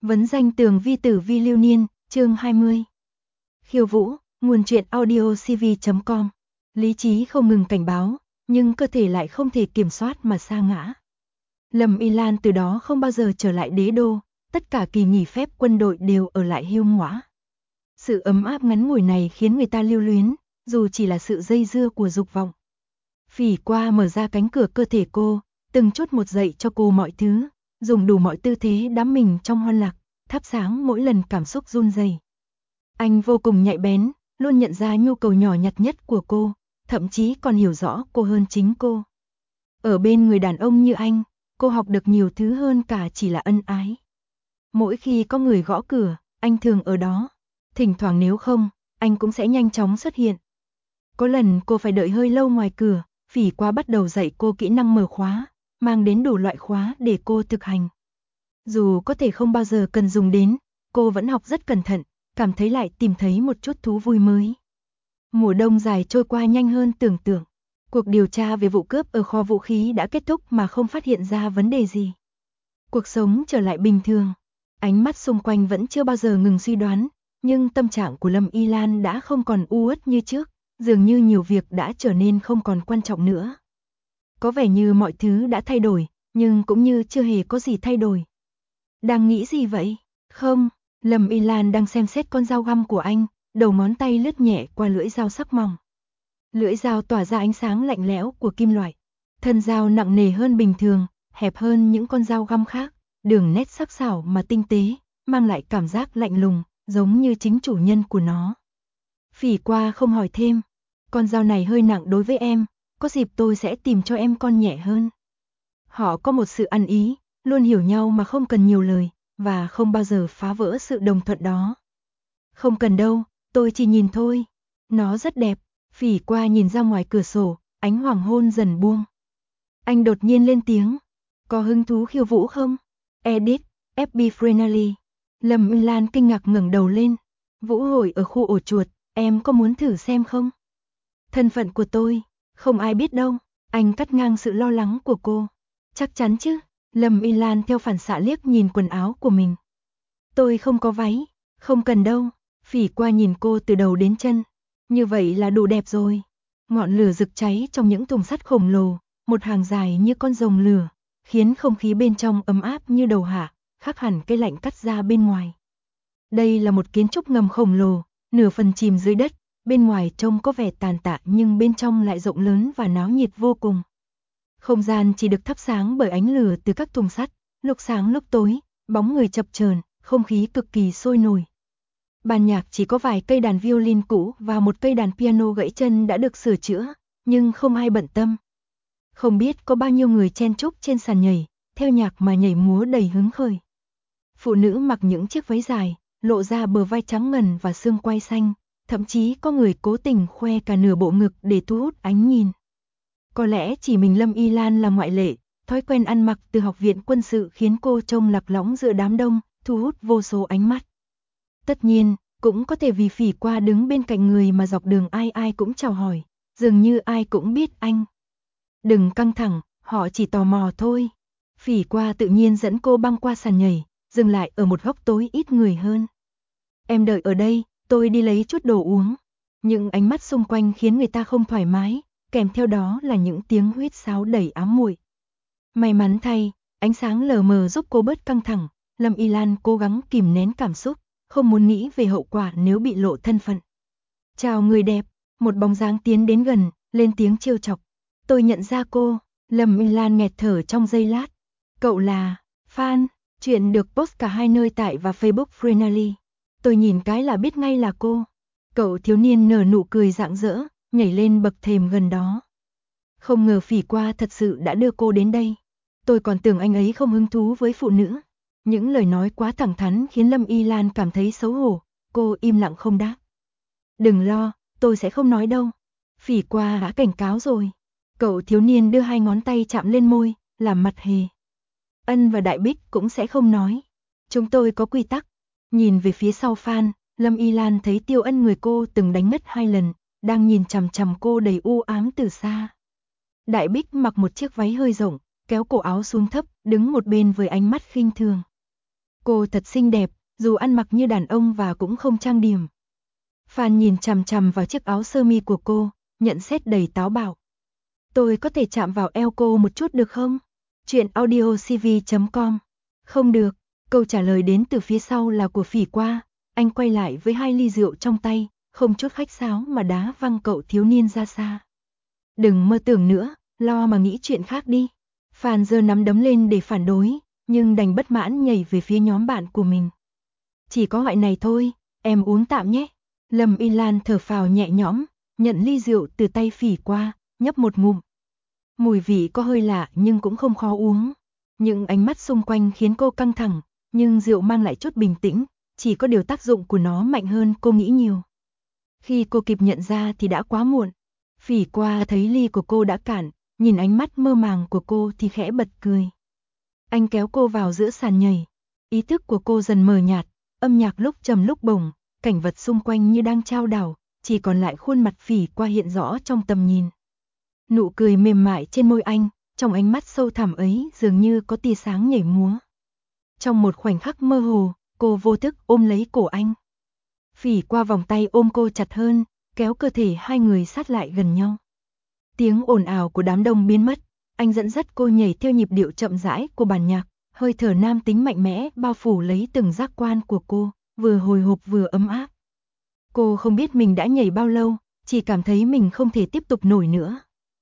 Vấn danh tường vi tử vi lưu niên, chương 20. Khiêu vũ, nguồn truyện audio cv.com. Lý trí không ngừng cảnh báo, nhưng cơ thể lại không thể kiểm soát mà sa ngã. Lâm Y Lan từ đó không bao giờ trở lại đế đô, tất cả kỳ nghỉ phép quân đội đều ở lại Hiêu Ngõa. Sự ấm áp ngắn ngủi này khiến người ta lưu luyến, dù chỉ là sự dây dưa của dục vọng. Phỉ qua mở ra cánh cửa cơ thể cô, từng chút một dạy cho cô mọi thứ, dùng đủ mọi tư thế đắm mình trong hoan lạc, thắp sáng mỗi lần cảm xúc run rẩy. Anh vô cùng nhạy bén, luôn nhận ra nhu cầu nhỏ nhặt nhất của cô, thậm chí còn hiểu rõ cô hơn chính cô. Ở bên người đàn ông như anh, cô học được nhiều thứ hơn cả chỉ là ân ái. Mỗi khi có người gõ cửa, anh thường ở đó. Thỉnh thoảng nếu không, anh cũng sẽ nhanh chóng xuất hiện. Có lần cô phải đợi hơi lâu ngoài cửa, Phỉ qua bắt đầu dạy cô kỹ năng mở khóa, mang đến đủ loại khóa để cô thực hành. Dù có thể không bao giờ cần dùng đến, cô vẫn học rất cẩn thận, cảm thấy lại tìm thấy một chút thú vui mới. Mùa đông dài trôi qua nhanh hơn tưởng tượng. Cuộc điều tra về vụ cướp ở kho vũ khí đã kết thúc mà không phát hiện ra vấn đề gì. Cuộc sống trở lại bình thường. Ánh mắt xung quanh vẫn chưa bao giờ ngừng suy đoán, nhưng tâm trạng của Lâm Y Lan đã không còn u uất như trước, dường như nhiều việc đã trở nên không còn quan trọng nữa. Có vẻ như mọi thứ đã thay đổi, nhưng cũng như chưa hề có gì thay đổi. Đang nghĩ gì vậy? Không, Lâm Y Lan đang xem xét con dao găm của anh, đầu ngón tay lướt nhẹ qua lưỡi dao sắc mỏng. Lưỡi dao tỏa ra ánh sáng lạnh lẽo của kim loại. Thân dao nặng nề hơn bình thường, hẹp hơn những con dao găm khác, đường nét sắc sảo mà tinh tế, mang lại cảm giác lạnh lùng, giống như chính chủ nhân của nó. Phỉ qua không hỏi thêm, con dao này hơi nặng đối với em, có dịp tôi sẽ tìm cho em con nhẹ hơn. Họ có một sự ăn ý, luôn hiểu nhau mà không cần nhiều lời, và không bao giờ phá vỡ sự đồng thuận đó. Không cần đâu, tôi chỉ nhìn thôi. Nó rất đẹp. Phỉ qua nhìn ra ngoài cửa sổ, ánh hoàng hôn dần buông. Anh đột nhiên lên tiếng. Có hứng thú khiêu vũ không? Edit, FB Friendly. Lâm Y Lan kinh ngạc ngẩng đầu lên. Vũ hội ở khu ổ chuột, em có muốn thử xem không? Thân phận của tôi, không ai biết đâu. Anh cắt ngang sự lo lắng của cô. Chắc chắn chứ? Lâm Y Lan theo phản xạ liếc nhìn quần áo của mình. Tôi không có váy, không cần đâu. Phỉ qua nhìn cô từ đầu đến chân. Như vậy là đủ đẹp rồi. Ngọn lửa rực cháy trong những thùng sắt khổng lồ, một hàng dài như con rồng lửa, khiến không khí bên trong ấm áp như đầu hạ, khác hẳn cái lạnh cắt da bên ngoài. Đây là một kiến trúc ngầm khổng lồ, nửa phần chìm dưới đất, bên ngoài trông có vẻ tàn tạ nhưng bên trong lại rộng lớn và náo nhiệt vô cùng. Không gian chỉ được thắp sáng bởi ánh lửa từ các thùng sắt, lúc sáng lúc tối, bóng người chập chờn, không khí cực kỳ sôi nổi. Ban nhạc chỉ có vài cây đàn violin cũ và một cây đàn piano gãy chân đã được sửa chữa, nhưng không ai bận tâm. Không biết có bao nhiêu người chen chúc trên sàn nhảy, theo nhạc mà nhảy múa đầy hứng khởi. Phụ nữ mặc những chiếc váy dài, lộ ra bờ vai trắng ngần và xương quai xanh, thậm chí có người cố tình khoe cả nửa bộ ngực để thu hút ánh nhìn. Có lẽ chỉ mình Lâm Y Lan là ngoại lệ, thói quen ăn mặc từ học viện quân sự khiến cô trông lạc lõng giữa đám đông, thu hút vô số ánh mắt. Tất nhiên, cũng có thể vì Phỉ qua đứng bên cạnh người mà dọc đường ai ai cũng chào hỏi, dường như ai cũng biết anh. Đừng căng thẳng, họ chỉ tò mò thôi. Phỉ qua tự nhiên dẫn cô băng qua sàn nhảy, dừng lại ở một góc tối ít người hơn. Em đợi ở đây, tôi đi lấy chút đồ uống. Những ánh mắt xung quanh khiến người ta không thoải mái, kèm theo đó là những tiếng huýt sáo đầy ám muội. May mắn thay, ánh sáng lờ mờ giúp cô bớt căng thẳng, Lâm Y Lan cố gắng kìm nén cảm xúc, không muốn nghĩ về hậu quả nếu bị lộ thân phận. Chào người đẹp, một bóng dáng tiến đến gần, lên tiếng trêu chọc. Tôi nhận ra cô, Lâm Y Lan nghẹt thở trong giây lát. Cậu là, fan, chuyện được post cả hai nơi tại và Facebook Friendly. Tôi nhìn cái là biết ngay là cô. Cậu thiếu niên nở nụ cười rạng rỡ, nhảy lên bậc thềm gần đó. Không ngờ Phỉ qua thật sự đã đưa cô đến đây. Tôi còn tưởng anh ấy không hứng thú với phụ nữ. Những lời nói quá thẳng thắn khiến Lâm Y Lan cảm thấy xấu hổ, cô im lặng không đáp. Đừng lo, tôi sẽ không nói đâu. Phỉ qua đã cảnh cáo rồi. Cậu thiếu niên đưa hai ngón tay chạm lên môi, làm mặt hề. Ân và Đại Bích cũng sẽ không nói. Chúng tôi có quy tắc. Nhìn về phía sau Phan, Lâm Y Lan thấy Tiêu Ân người cô từng đánh ngất 2 lần, đang nhìn chằm chằm cô đầy u ám từ xa. Đại Bích mặc một chiếc váy hơi rộng, kéo cổ áo xuống thấp, đứng một bên với ánh mắt khinh thường. Cô thật xinh đẹp, dù ăn mặc như đàn ông và cũng không trang điểm. Phan nhìn chằm chằm vào chiếc áo sơ mi của cô, nhận xét đầy táo bạo. Tôi có thể chạm vào eo cô một chút được không? Chuyện audiocv.com. Không được, câu trả lời đến từ phía sau là của Phỉ Qua. Anh quay lại với 2 ly rượu trong tay, không chút khách sáo mà đá văng cậu thiếu niên ra xa. Đừng mơ tưởng nữa, lo mà nghĩ chuyện khác đi. Phan giơ nắm đấm lên để phản đối, nhưng đành bất mãn nhảy về phía nhóm bạn của mình. Chỉ có loại này thôi, em uống tạm nhé. Lâm Y Lan thở phào nhẹ nhõm, nhận ly rượu từ tay Phỉ Qua, nhấp một ngụm. Mùi vị có hơi lạ nhưng cũng không khó uống. Những ánh mắt xung quanh khiến cô căng thẳng, nhưng rượu mang lại chút bình tĩnh, chỉ có điều tác dụng của nó mạnh hơn cô nghĩ nhiều. Khi cô kịp nhận ra thì đã quá muộn. Phỉ Qua thấy ly của cô đã cạn, nhìn ánh mắt mơ màng của cô thì khẽ bật cười. Anh kéo cô vào giữa sàn nhảy. Ý thức của cô dần mờ nhạt, âm nhạc lúc trầm lúc bổng, cảnh vật xung quanh như đang chao đảo, chỉ còn lại khuôn mặt Phỉ Qua hiện rõ trong tầm nhìn. Nụ cười mềm mại trên môi anh, trong ánh mắt sâu thẳm ấy dường như có tia sáng nhảy múa. Trong một khoảnh khắc mơ hồ, cô vô thức ôm lấy cổ anh. Phỉ Qua vòng tay ôm cô chặt hơn, kéo cơ thể hai người sát lại gần nhau. Tiếng ồn ào của đám đông biến mất, anh dẫn dắt cô nhảy theo nhịp điệu chậm rãi của bản nhạc, hơi thở nam tính mạnh mẽ bao phủ lấy từng giác quan của cô, vừa hồi hộp vừa ấm áp. Cô không biết mình đã nhảy bao lâu, chỉ cảm thấy mình không thể tiếp tục nổi nữa.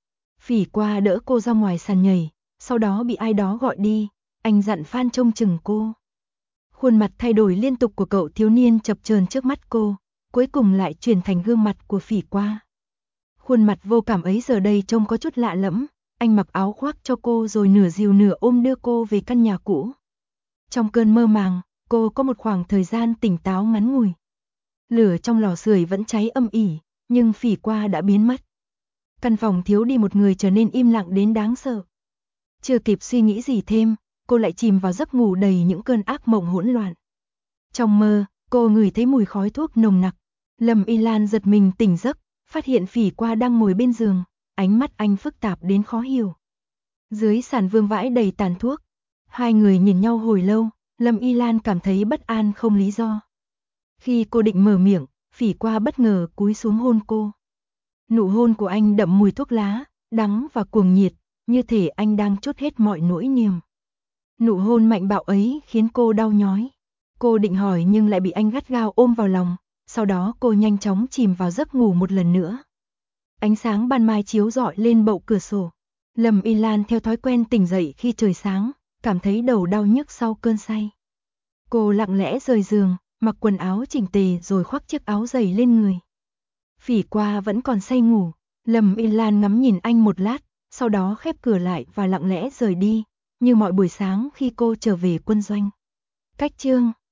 Phỉ Qua đỡ cô ra ngoài sàn nhảy, sau đó bị ai đó gọi đi, anh dặn Phan trông chừng cô. Khuôn mặt thay đổi liên tục của cậu thiếu niên chập chờn trước mắt cô, cuối cùng lại chuyển thành gương mặt của Phỉ Qua. Khuôn mặt vô cảm ấy giờ đây trông có chút lạ lẫm, anh mặc áo khoác cho cô rồi nửa dìu nửa ôm đưa cô về căn nhà cũ. Trong cơn mơ màng, cô có một khoảng thời gian tỉnh táo ngắn ngủi. Lửa trong lò sưởi vẫn cháy âm ỉ, nhưng Phỉ Qua đã biến mất. Căn phòng thiếu đi một người trở nên im lặng đến đáng sợ. Chưa kịp suy nghĩ gì thêm, cô lại chìm vào giấc ngủ đầy những cơn ác mộng hỗn loạn. Trong mơ, cô ngửi thấy mùi khói thuốc nồng nặc. Lâm Y Lan giật mình tỉnh giấc, phát hiện Phỉ Qua đang ngồi bên giường, ánh mắt anh phức tạp đến khó hiểu. Dưới sàn vương vãi đầy tàn thuốc, hai người nhìn nhau hồi lâu, Lâm Y Lan cảm thấy bất an không lý do. Khi cô định mở miệng, Phỉ Qua bất ngờ cúi xuống hôn cô. Nụ hôn của anh đậm mùi thuốc lá, đắng và cuồng nhiệt, như thể anh đang trút hết mọi nỗi niềm. Nụ hôn mạnh bạo ấy khiến cô đau nhói. Cô định hỏi nhưng lại bị anh gắt gao ôm vào lòng, sau đó cô nhanh chóng chìm vào giấc ngủ một lần nữa. Ánh sáng ban mai chiếu rọi lên bậu cửa sổ. Lâm Y Lan theo thói quen tỉnh dậy khi trời sáng, cảm thấy đầu đau nhức sau cơn say. Cô lặng lẽ rời giường, mặc quần áo chỉnh tề rồi khoác chiếc áo dày lên người. Phỉ Qua vẫn còn say ngủ, Lâm Y Lan ngắm nhìn anh một lát, sau đó khép cửa lại và lặng lẽ rời đi, như mọi buổi sáng khi cô trở về quân doanh. Cách chương